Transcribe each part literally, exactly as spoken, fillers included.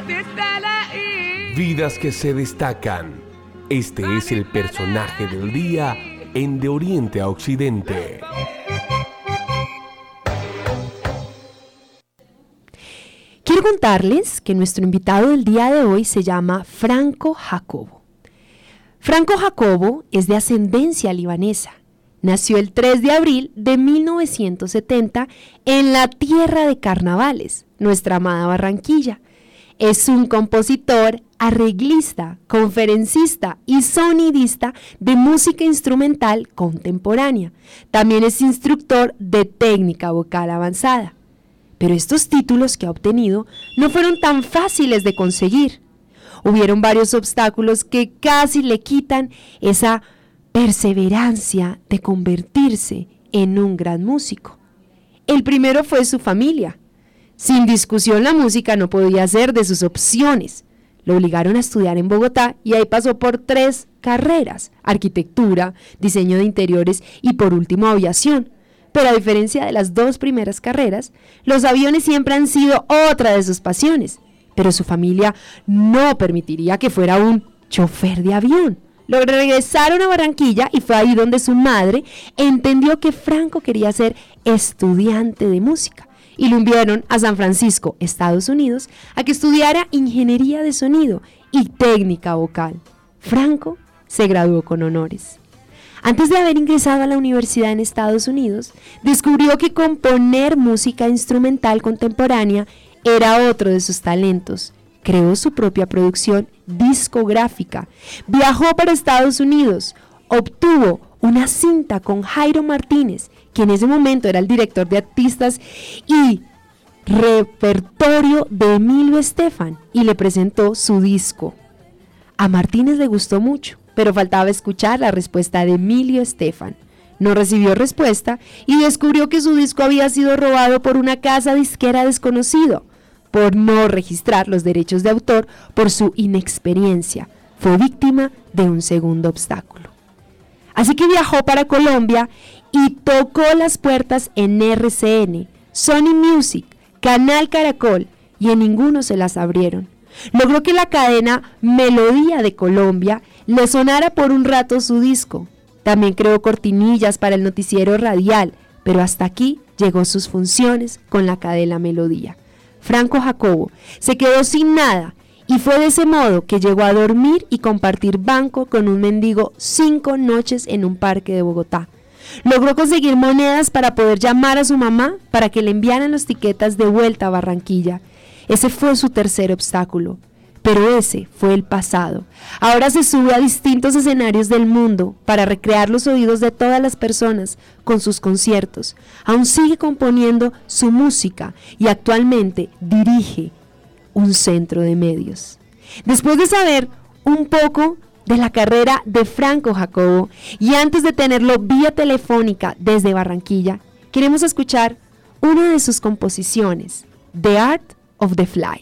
Vidas que se destacan. Este es el personaje del día en De Oriente a Occidente. Quiero contarles que nuestro invitado del día de hoy se llama Franco Jacobo. Franco Jacobo es de ascendencia libanesa. Nació el tres de abril de mil novecientos setenta en la tierra de carnavales, nuestra amada Barranquilla. Es un compositor, arreglista, conferencista y sonidista de música instrumental contemporánea. También es instructor de técnica vocal avanzada. Pero estos títulos que ha obtenido no fueron tan fáciles de conseguir. Hubieron varios obstáculos que casi le quitan esa perseverancia de convertirse en un gran músico. El primero fue su familia. Sin discusión, la música no podía ser de sus opciones. Lo obligaron a estudiar en Bogotá y ahí pasó por tres carreras: arquitectura, diseño de interiores y por último aviación. Pero a diferencia de las dos primeras carreras, los aviones siempre han sido otra de sus pasiones. Pero su familia no permitiría que fuera un chofer de avión. Lo regresaron a Barranquilla y fue ahí donde su madre entendió que Franco quería ser estudiante de música. Y lo enviaron a San Francisco, Estados Unidos, a que estudiara ingeniería de sonido y técnica vocal. Franco se graduó con honores. Antes de haber ingresado a la universidad en Estados Unidos, descubrió que componer música instrumental contemporánea era otro de sus talentos. Creó su propia producción discográfica, viajó para Estados Unidos, obtuvo una cinta con Jairo Martínez, que en ese momento era el director de artistas y repertorio de Emilio Estefan, y le presentó su disco. A Martínez le gustó mucho, pero faltaba escuchar la respuesta de Emilio Estefan. No recibió respuesta y descubrió que su disco había sido robado por una casa disquera desconocido, por no registrar los derechos de autor por su inexperiencia. Fue víctima de un segundo obstáculo. Así que viajó para Colombia y tocó las puertas en R C N, Sony Music, Canal Caracol, y en ninguno se las abrieron. Logró que la cadena Melodía de Colombia le sonara por un rato su disco. También creó cortinillas para el noticiero radial, pero hasta aquí llegó sus funciones con la cadena Melodía. Franco Jacobo se quedó sin nada y fue de ese modo que llegó a dormir y compartir banco con un mendigo cinco noches en un parque de Bogotá. Logró conseguir monedas para poder llamar a su mamá para que le enviaran los tiquetes de vuelta a Barranquilla. Ese fue su tercer obstáculo, pero ese fue el pasado. Ahora se sube a distintos escenarios del mundo para recrear los oídos de todas las personas con sus conciertos. Aún sigue componiendo su música y actualmente dirige un centro de medios. Después de saber un poco de la carrera de Franco Jacobo y antes de tenerlo vía telefónica desde Barranquilla, queremos escuchar una de sus composiciones, The Art of the Fly.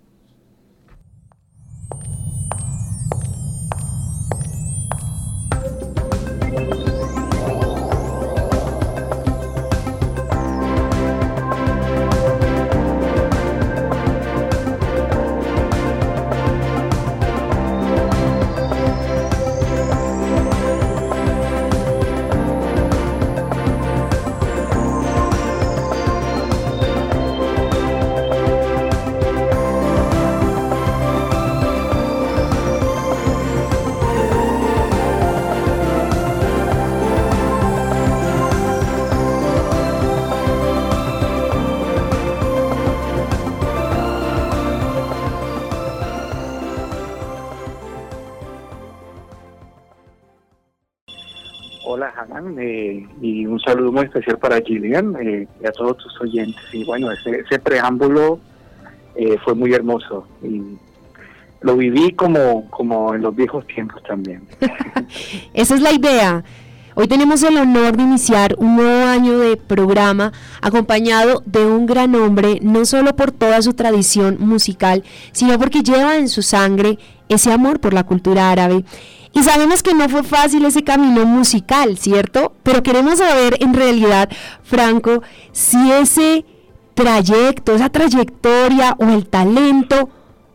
Hola, Hanan, eh, y un saludo muy especial para Gillian eh, y a todos tus oyentes. Y bueno, ese, ese preámbulo eh, fue muy hermoso y lo viví como, como en los viejos tiempos también. Esa es la idea. Hoy tenemos el honor de iniciar un nuevo año de programa acompañado de un gran hombre, no solo por toda su tradición musical, sino porque lleva en su sangre ese amor por la cultura árabe. Y sabemos que no fue fácil ese camino musical, ¿cierto? Pero queremos saber en realidad, Franco, si ese trayecto, esa trayectoria o el talento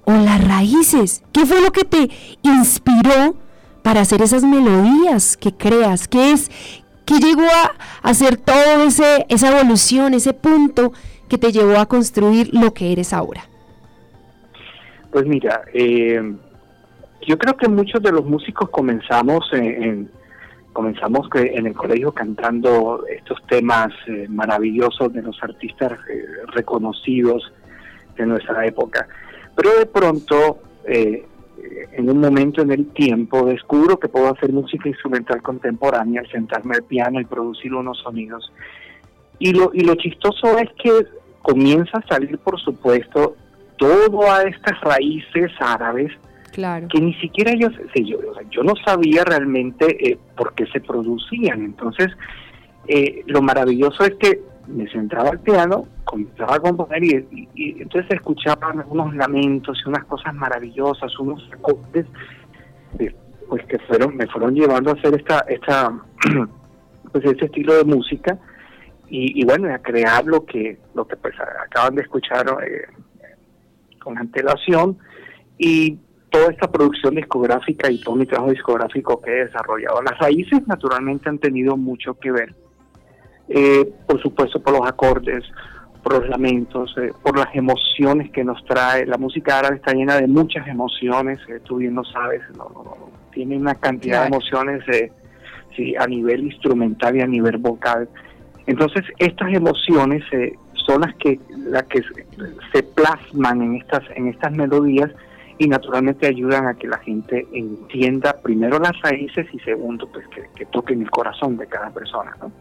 o las raíces? ¿Qué fue lo que te inspiró para hacer esas melodías que creas? ¿Qué es, qué llegó a hacer todo ese, esa evolución, ese punto que te llevó a construir lo que eres ahora? Pues mira, eh, yo creo que muchos de los músicos comenzamos en, en comenzamos en el colegio cantando estos temas eh, maravillosos de los artistas eh, reconocidos de nuestra época, pero de pronto eh, en un momento en el tiempo descubro que puedo hacer música instrumental contemporánea al sentarme al piano y producir unos sonidos, y lo y lo chistoso es que comienza a salir, por supuesto, todas estas raíces árabes. Claro. Que ni siquiera yo, sí, yo, o sea, yo no sabía realmente eh, por qué se producían. Entonces, eh, lo maravilloso es que me sentaba al piano, comenzaba a componer y, y, y entonces escuchaba unos lamentos y unas cosas maravillosas, unos acordes, eh, pues que fueron, me fueron llevando a hacer esta, esta, pues este estilo de música y, y bueno, a crear lo que, lo que pues acaban de escuchar eh, con antelación, y toda esta producción discográfica y todo mi trabajo discográfico que he desarrollado. Las raíces naturalmente han tenido mucho que ver, eh, por supuesto por los acordes, por los lamentos, eh, por las emociones que nos trae. La música árabe está llena de muchas emociones, eh, tú bien lo sabes, no, no, no, tiene una cantidad claro. de emociones eh, sí, a nivel instrumental y a nivel vocal. Entonces estas emociones eh, son las que, las que se plasman en estas, en estas melodías, y naturalmente ayudan a que la gente entienda primero las raíces y segundo pues que, que toquen el corazón de cada persona, ¿no?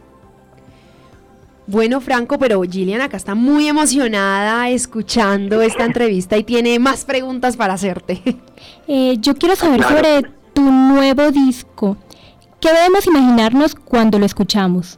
Bueno, Franco, pero Gillian acá está muy emocionada escuchando esta entrevista y tiene más preguntas para hacerte. Eh, yo quiero saber claro. sobre tu nuevo disco. ¿Qué debemos imaginarnos cuando lo escuchamos?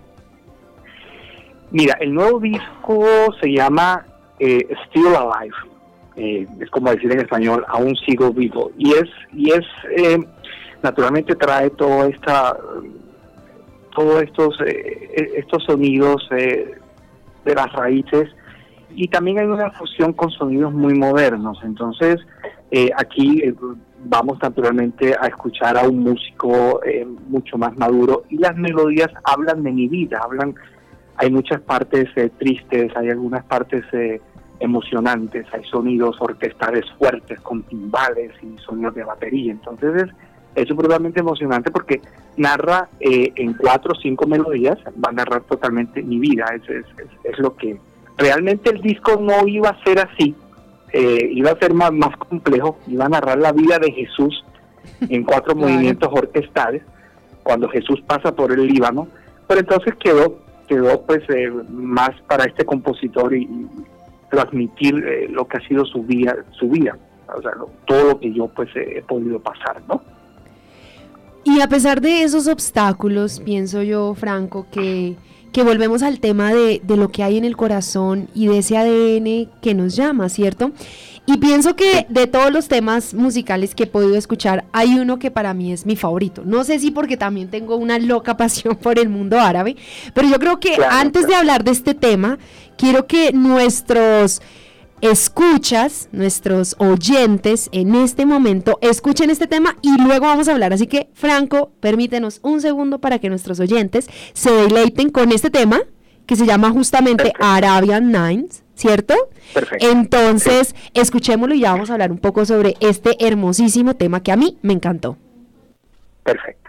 Mira, el nuevo disco se llama eh, Still Alive. Eh, es como decir en español, aún sigo vivo, y es y es eh, naturalmente trae toda esta todos estos eh, estos sonidos eh, de las raíces, y también hay una fusión con sonidos muy modernos. Entonces eh, aquí eh, vamos naturalmente a escuchar a un músico eh, mucho más maduro, y las melodías hablan de mi vida, hablan, hay muchas partes eh, tristes, hay algunas partes eh, emocionantes, hay sonidos orquestales fuertes con timbales y sonidos de batería. Entonces es, es supremamente emocionante porque narra eh, en cuatro o cinco melodías, va a narrar totalmente mi vida. Es, es, es, es lo que realmente el disco no iba a ser así, eh, iba a ser más, más complejo, iba a narrar la vida de Jesús en cuatro claro. movimientos orquestales cuando Jesús pasa por el Líbano, pero entonces quedó quedó pues eh, más para este compositor y, y transmitir eh, lo que ha sido su vida, su vida, o sea, lo, todo lo que yo pues eh, he podido pasar, ¿no? Y a pesar de esos obstáculos, pienso yo, Franco, que, que volvemos al tema de, de lo que hay en el corazón y de ese A D N que nos llama, ¿cierto? Y pienso que de todos los temas musicales que he podido escuchar, hay uno que para mí es mi favorito. No sé si porque también tengo una loca pasión por el mundo árabe, pero yo creo que claro, antes claro. de hablar de este tema, quiero que nuestros escuchas, nuestros oyentes en este momento escuchen este tema y luego vamos a hablar. Así que, Franco, permítenos un segundo para que nuestros oyentes se deleiten con este tema que se llama justamente Perfecto. Arabian Nights, ¿cierto? Perfecto. Entonces, sí. escuchémoslo y ya vamos a hablar un poco sobre este hermosísimo tema que a mí me encantó. Perfecto.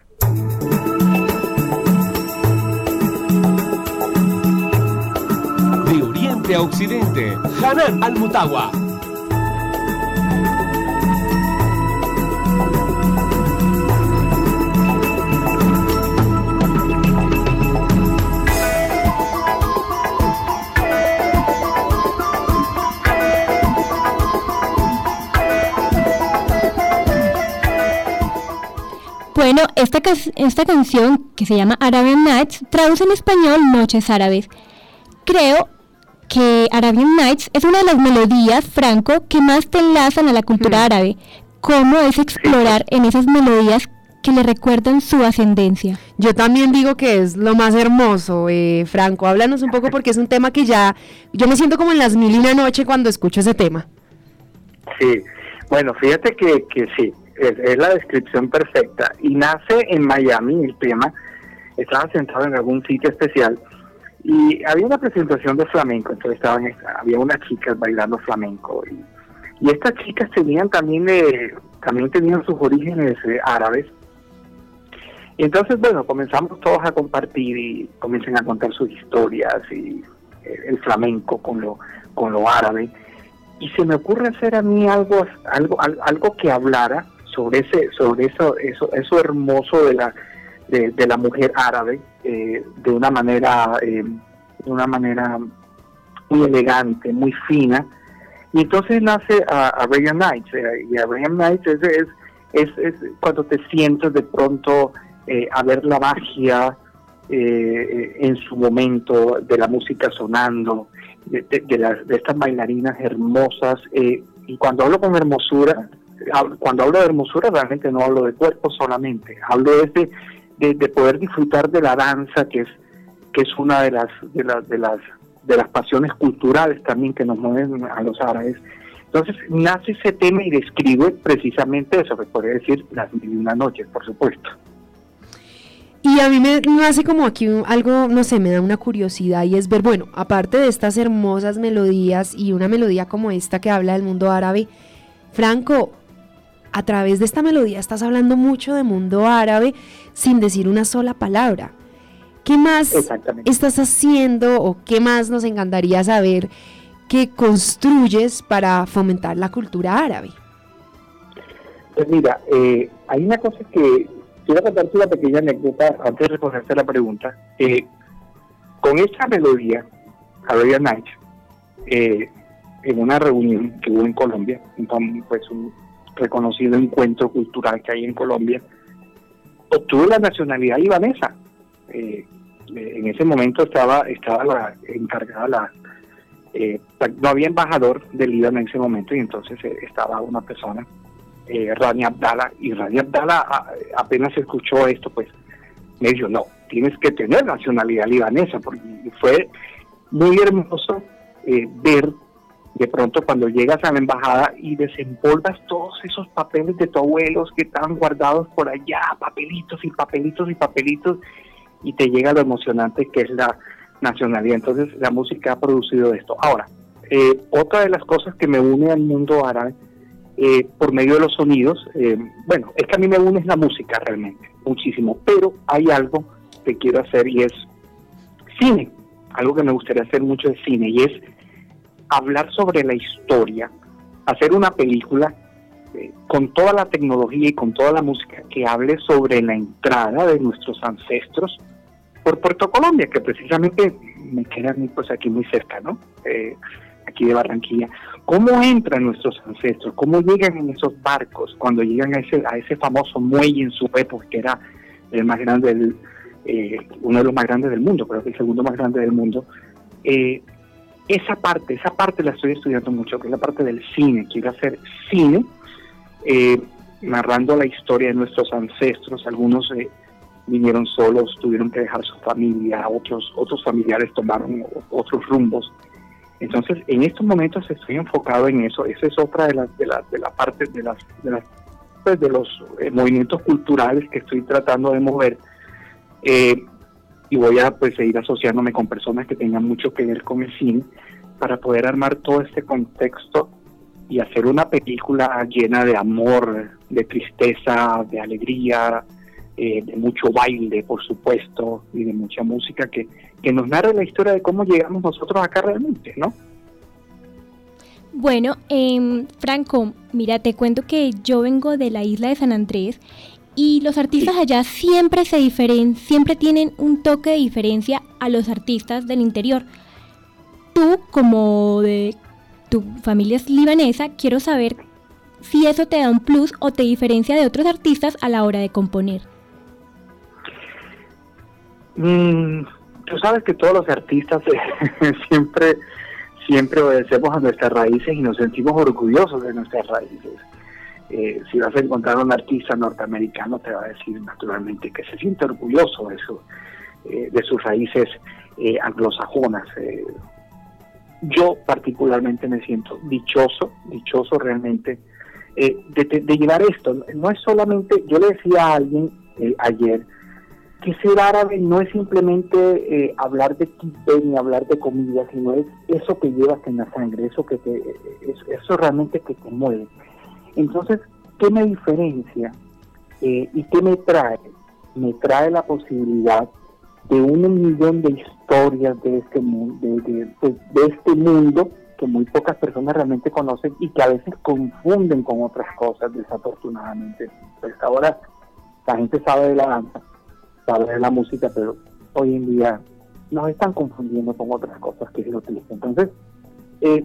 De oriente a occidente, Hanan Al-Mutawa. Bueno, esta, esta canción, que se llama Arabian Nights, traduce en español Noches Árabes. Creo que Arabian Nights es una de las melodías, Franco, que más te enlazan a la cultura mm. árabe. ¿Cómo es explorar en esas melodías que le recuerdan su ascendencia? Yo también digo que es lo más hermoso, eh, Franco. Háblanos un poco porque es un tema que ya, yo me siento como en las mil y una noche cuando escucho ese tema. Sí, bueno, fíjate que, que sí, es, es la descripción perfecta. Y nace en Miami el tema, estaba sentado en algún sitio especial y había una presentación de flamenco, entonces estaban, había unas chicas bailando flamenco y, y estas chicas tenían también, eh, también tenían sus orígenes eh, árabes. Y entonces, bueno, comenzamos todos a compartir y comienzan a contar sus historias y eh, el flamenco con lo, con lo árabe. Y se me ocurre hacer a mí algo algo algo que hablara sobre ese sobre eso eso eso hermoso de la de, de la mujer árabe eh, de una manera eh, de una manera muy elegante, muy fina. Y entonces nace a, a Arabian Nights eh, y Arabian Nights es es, es es cuando te sientes de pronto eh, a ver la magia eh, en su momento de la música sonando. De, de, de, las, de estas bailarinas hermosas, eh, y cuando hablo con hermosura, hablo, cuando hablo de hermosura realmente no hablo de cuerpo solamente, hablo de, de, de poder disfrutar de la danza, que es que es una de las de las de las de las pasiones culturales también que nos mueven a los árabes. Entonces nace ese tema y describe precisamente eso, que podría decir las mil y una noches, por supuesto. Y a mí me, me hace como aquí un, algo, no sé, me da una curiosidad y es ver, bueno, aparte de estas hermosas melodías y una melodía como esta que habla del mundo árabe, Franco, a través de esta melodía estás hablando mucho de mundo árabe sin decir una sola palabra. ¿Qué más estás haciendo o qué más nos encantaría saber que construyes para fomentar la cultura árabe? Pues mira, eh, hay una cosa que... Quiero contarte una pequeña anécdota antes de responderte la pregunta. Eh, con esta melodía, Arabian Nights, eh, en una reunión que hubo en Colombia, un, pues un reconocido encuentro cultural que hay en Colombia, obtuve la nacionalidad libanesa. Eh, en ese momento estaba estaba la, encargada la... Eh, no había embajador del Líbano en ese momento y entonces eh, estaba una persona... Eh, Rani Abdala, y Rani Abdala a, apenas escuchó esto, pues me dijo, no, tienes que tener nacionalidad libanesa, porque fue muy hermoso eh, ver de pronto cuando llegas a la embajada y desempolvas todos esos papeles de tu abuelos que estaban guardados por allá, papelitos y papelitos y papelitos, y te llega lo emocionante que es la nacionalidad. Entonces la música ha producido esto. Ahora, eh, otra de las cosas que me une al mundo árabe, Eh, por medio de los sonidos, eh, bueno, es que a mí me une la música realmente, muchísimo, pero hay algo que quiero hacer y es cine, algo que me gustaría hacer mucho es cine, y es hablar sobre la historia, hacer una película eh, con toda la tecnología y con toda la música que hable sobre la entrada de nuestros ancestros por Puerto Colombia, que precisamente me queda pues aquí muy cerca, ¿no? Eh, aquí de Barranquilla. ¿Cómo entran nuestros ancestros? ¿Cómo llegan en esos barcos? Cuando llegan a ese a ese famoso muelle en su época, que era el más grande, del, eh, uno de los más grandes del mundo, creo que el segundo más grande del mundo. Eh, esa parte, esa parte la estoy estudiando mucho, que es la parte del cine. Quiero hacer cine, eh, narrando la historia de nuestros ancestros. Algunos eh, vinieron solos, tuvieron que dejar su familia, otros otros familiares tomaron otros rumbos. Entonces, en estos momentos estoy enfocado en eso. Esa es otra de las de las de la parte de las de las pues, de los eh, movimientos culturales que estoy tratando de mover. Eh, y voy a pues seguir asociándome con personas que tengan mucho que ver con el cine para poder armar todo este contexto y hacer una película llena de amor, de tristeza, de alegría, eh, de mucho baile, por supuesto, y de mucha música que, que nos narre la historia de cómo llegamos nosotros acá realmente, ¿no? Bueno, eh, Franco, mira, te cuento que yo vengo de la isla de San Andrés y los artistas sí. allá siempre se diferen, siempre tienen un toque de diferencia a los artistas del interior. Tú, como de tu familia es libanesa, quiero saber si eso te da un plus o te diferencia de otros artistas a la hora de componer. Mm, tú sabes que todos los artistas eh, siempre, siempre obedecemos a nuestras raíces y nos sentimos orgullosos de nuestras raíces. Eh, si vas a encontrar un artista norteamericano, te va a decir naturalmente que se siente orgulloso de, su, eh, de sus raíces eh, anglosajonas. Eh, yo particularmente me siento dichoso, dichoso realmente eh, de, de, de llevar esto. No es solamente, yo le decía a alguien eh, ayer, que ser árabe no es simplemente eh, hablar de kibbeh ni hablar de comida, sino es eso que llevas en la sangre, eso que te, eso, eso realmente que te mueve. Entonces, ¿qué me diferencia eh, y qué me trae? Me trae la posibilidad de un millón de historias de este mundo, de, de, de, de este mundo que muy pocas personas realmente conocen y que a veces confunden con otras cosas, desafortunadamente. Pues ahora la gente sabe de la danza, sabe de la música, pero hoy en día nos están confundiendo con otras cosas, que es lo triste. Entonces, eh,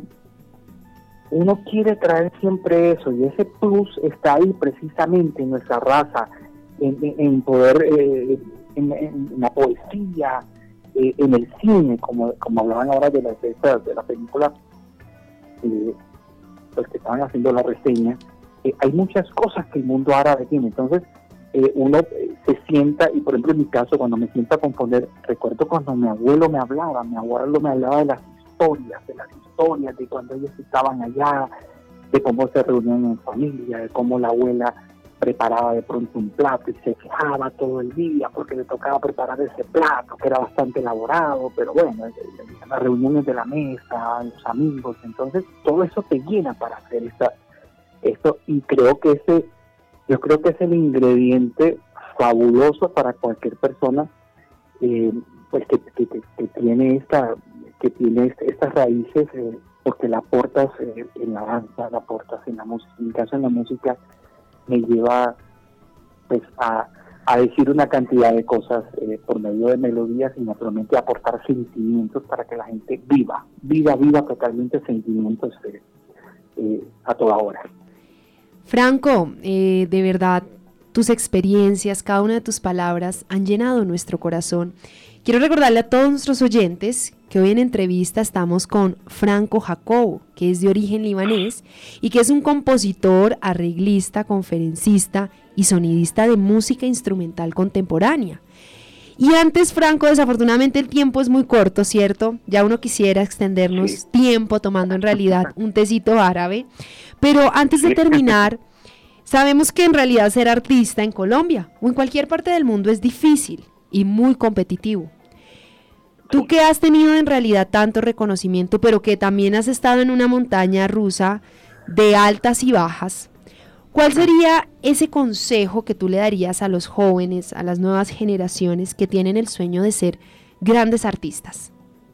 uno quiere traer siempre eso, y ese plus está ahí precisamente en nuestra raza, en, en, en poder, eh, en, en la poesía, eh, en el cine, como como hablaban ahora de la, de, de la película, eh, pues que estaban haciendo la reseña. Eh, hay muchas cosas que el mundo árabe tiene, entonces eh, uno eh, se sienta, y por ejemplo en mi caso, cuando me siento a componer, recuerdo cuando mi abuelo me hablaba, mi abuelo me hablaba de las historias, de las historias, de cuando ellos estaban allá, de cómo se reunían en familia, de cómo la abuela preparaba de pronto un plato y se quejaba todo el día porque le tocaba preparar ese plato, que era bastante elaborado, pero bueno, las reuniones de la mesa, los amigos, entonces todo eso te llena para hacer esta, esto, y creo que ese, yo creo que es el ingrediente fabuloso para cualquier persona eh, pues que, que, que, que tiene esta, que tiene estas raíces, eh, porque la aportas eh, en la danza, la aportas en la música, en mi caso en la música me lleva pues a, a decir una cantidad de cosas eh, por medio de melodías y naturalmente aportar sentimientos para que la gente viva, viva, viva totalmente sentimientos eh, eh, a toda hora. Franco, eh, de verdad, tus experiencias, cada una de tus palabras han llenado nuestro corazón. Quiero recordarle a todos nuestros oyentes que hoy en entrevista estamos con Franco Jacobo, que es de origen libanés y que es un compositor, arreglista, conferencista y sonidista de música instrumental contemporánea. Y antes, Franco, desafortunadamente el tiempo es muy corto, ¿cierto? Ya uno quisiera extendernos sí. tiempo tomando en realidad un tecito árabe, pero antes de terminar, sabemos que en realidad ser artista en Colombia o en cualquier parte del mundo es difícil y muy competitivo. Tú que has tenido en realidad tanto reconocimiento, pero que también has estado en una montaña rusa de altas y bajas, ¿cuál sería ese consejo que tú le darías a los jóvenes, a las nuevas generaciones que tienen el sueño de ser grandes artistas?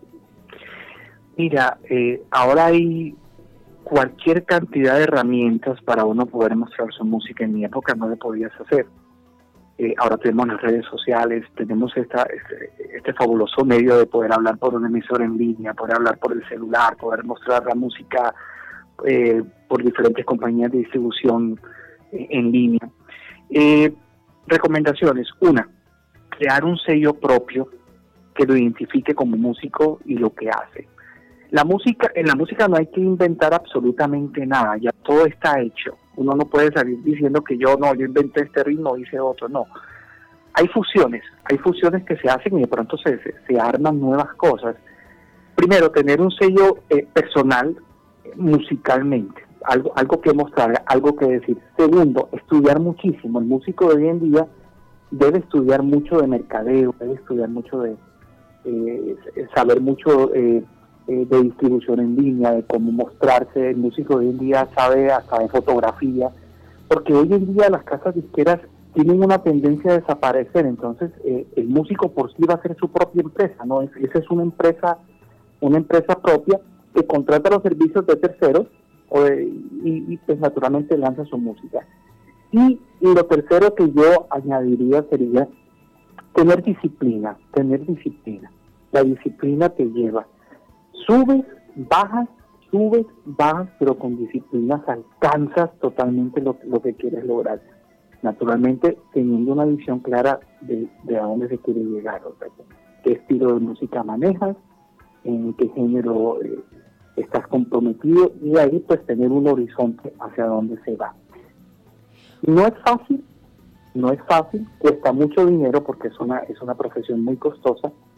Mira, eh, ahora hay cualquier cantidad de herramientas para uno poder mostrar su música. En mi época no lo podías hacer. Eh, ahora tenemos las redes sociales, tenemos esta, este, este fabuloso medio de poder hablar por un emisor en línea, poder hablar por el celular, poder mostrar la música eh, por diferentes compañías de distribución eh, en línea. Eh, recomendaciones. Una, crear un sello propio que lo identifique como músico y lo que hace. La música, en la música no hay que inventar absolutamente nada, ya todo está hecho. Uno no puede salir diciendo que yo no, yo inventé este ritmo, hice otro, no. Hay fusiones, hay fusiones que se hacen y de pronto se, se, se arman nuevas cosas. Primero, tener un sello eh, personal eh, musicalmente, algo, algo que mostrar, algo que decir. Segundo, estudiar muchísimo. El músico de hoy en día debe estudiar mucho de mercadeo, debe estudiar mucho de, eh, saber mucho eh, de distribución en línea, de cómo mostrarse. El músico hoy en día sabe hasta de fotografía, porque hoy en día las casas disqueras tienen una tendencia a desaparecer, entonces eh, el músico por sí va a ser su propia empresa, ¿no? Es, esa es una empresa, una empresa propia que contrata los servicios de terceros o de, y, y pues naturalmente lanza su música. Y, y lo tercero que yo añadiría sería tener disciplina, tener disciplina. La disciplina te lleva. Subes, bajas, subes, bajas, pero con disciplinas alcanzas totalmente lo, lo que quieres lograr. Naturalmente, teniendo una visión clara de, de a dónde se quiere llegar, o sea, qué estilo de música manejas, en qué género eh, estás comprometido, y de ahí pues tener un horizonte hacia dónde se va. No es fácil, no es fácil, cuesta mucho dinero porque es una, es una profesión muy costosa,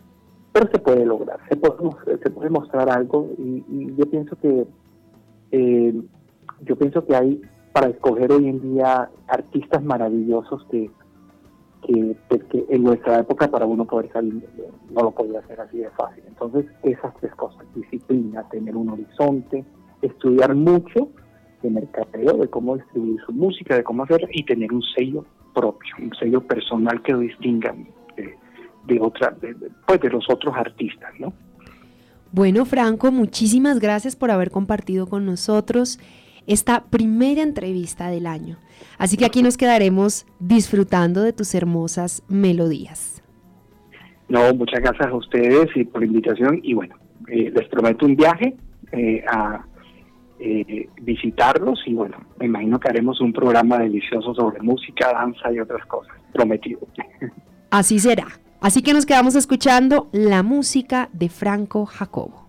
pero se puede lograr, se puede, se puede mostrar algo y, y yo pienso que eh, yo pienso que hay para escoger hoy en día artistas maravillosos que, que, que en nuestra época para uno poder salir no lo podía hacer así de fácil. Entonces esas tres cosas: disciplina, tener un horizonte, estudiar mucho de mercadeo, de cómo distribuir su música, de cómo hacerla, y tener un sello propio, un sello personal que lo distinga de, de otra, de, de, pues de los otros artistas, ¿no? Bueno, Franco, muchísimas gracias por haber compartido con nosotros esta primera entrevista del año. Así que aquí nos quedaremos disfrutando de tus hermosas melodías. No, muchas gracias a ustedes y por la invitación, y bueno, eh, les prometo un viaje eh, a eh, visitarlos, y bueno, me imagino que haremos un programa delicioso sobre música, danza y otras cosas, prometido. Así será. Así que nos quedamos escuchando la música de Franco Jacobo.